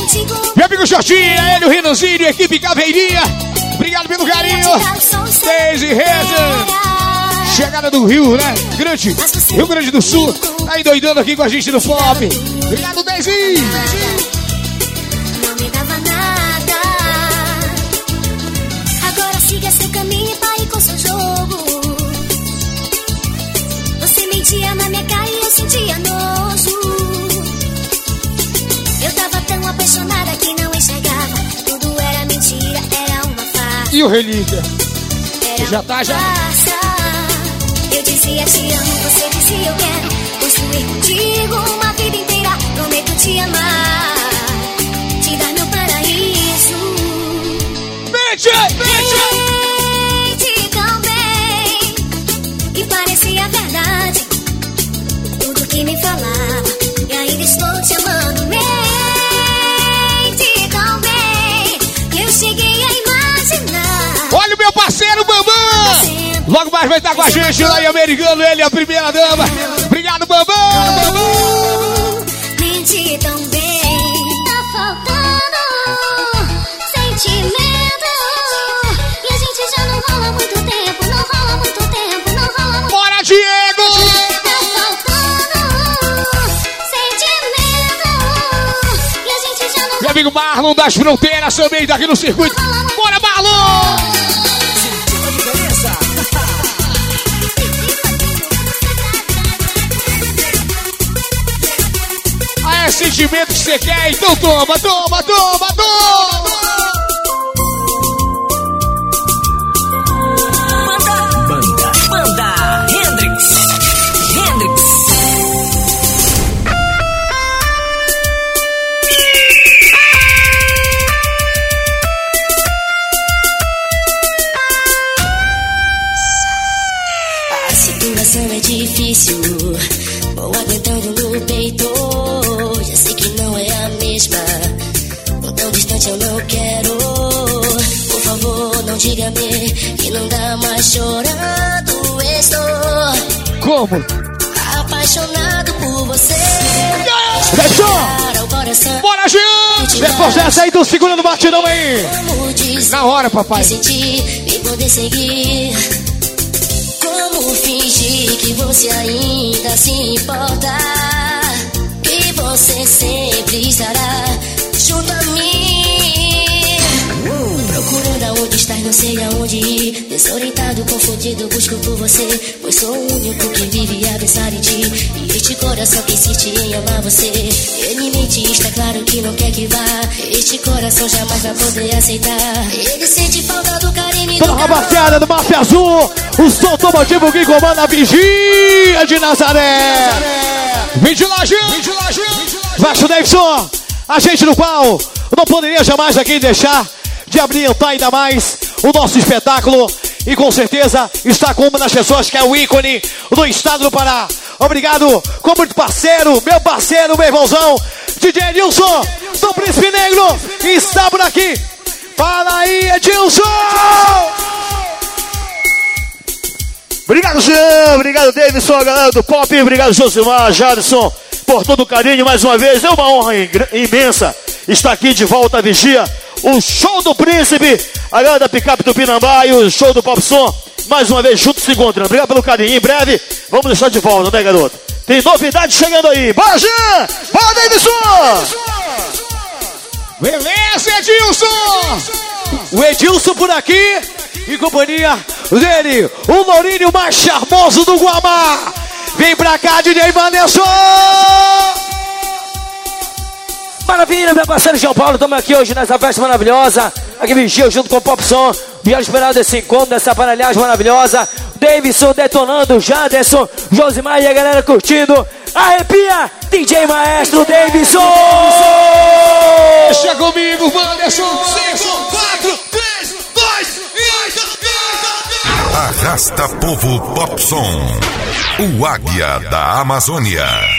Meu amigo Jorginho, ele, o Rinozinho, equipe Caveirinha. Obrigado pelo carinho. Desde Reza. Chegada do Rio, né? Grande. Rio Grande do Sul. Tá aí doidando aqui com a gente no Pop. Obrigado, Deizinho. Não me dava nada. Agora siga seu caminho e pare com seu jogo. Você mentia na minha cara e eu sentia nojo. Eu tava tão apaixonada que não enxergava. Tudo era mentira, era uma farsa. E o Relíquia? Era Já tá, já? farsa. Eu dizia te amo, você dizia eu quero construir contigo uma vida inteira. Prometo te amar, te dar meu paraíso. Mente tão bem, e parecia verdade tudo que me falava, e ainda estou te amando. Mente tão bem, que eu cheguei a imaginar. Olha o meu parceiro Bambam. Logo mais vai estar com a gente lá em Americano, ele é a primeira dama. Obrigado, Bambam. Menti tão bem, tá faltando sentimento. E a gente já não rola muito tempo, não rola muito tempo, não rola muito. Bora, Diego! Tá faltando sentimento. E a gente já não. Meu amigo Marlon das Fronteiras também tá aqui no circuito. Bora, Marlon! É sentimento que você quer, então toma. Banda Hendrix. A situação é difícil, vou aguentando no peito. Já sei que não é a mesma, tão distante eu não quero. Por favor, não diga-me que não dá mais chorando. Estou como? Apaixonado por você. Bora, Jean! Depois dessa aí, do segurando batidão aí. Na hora, papai. Sentir e poder seguir. Como fingir que você ainda se importa, que você sempre estará junto a mim. Procurando aonde estás, não sei aonde ir. Desorientado, confundido, busco por você, pois sou o único que vive a pensar em ti. E este coração que insiste em amar você, ele mente, está claro que não quer que vá. Este coração jamais vai poder aceitar. Ele sente falta do carinho e do Toda a rapaziada do Máfia Azul, o som automotivo que comanda a vigia de Nazaré. Vem de lá, gente! Baixo Davidson, a gente no qual não poderia jamais aqui deixar de abrilhantar ainda mais o nosso espetáculo. E com certeza está com uma das pessoas que é o ícone do estado do Pará. Obrigado, como muito parceiro, meu irmãozão, DJ Edilson, do Príncipe Negro, está por aqui. Fala aí, Edilson! Obrigado, Jean. Obrigado, Davidson, a galera do Pop. Obrigado, Josimar, Jadson, por todo o carinho mais uma vez. É uma honra imensa estar aqui de volta à vigia. O show do Príncipe, a galera da Picape do Pinambá e o show do Pop Som. Mais uma vez juntos se encontrando. Obrigado pelo carinho. Em breve, vamos deixar de volta, né, garoto? Tem novidade chegando aí. Bora, Jean! Bora, Davidson! Beleza, Edilson! O Edilson por aqui e companhia dele, o Lourinho mais charmoso do Guamá. Vem pra cá, DJ Vanessa! Maravilha, meu parceiro João Paulo, estamos aqui hoje nessa festa maravilhosa. Aqui vigia junto com o Pop Som. Vieram esperar desse encontro, dessa aparelhagem maravilhosa. Davidson detonando, Jaderson, Josimar e a galera curtindo. Arrepia, DJ Maestro Davidson! Deixa comigo, Vanderson! 5, 4, 3, 2 e... Arrasta Povo Pop Som, o Águia da Amazônia.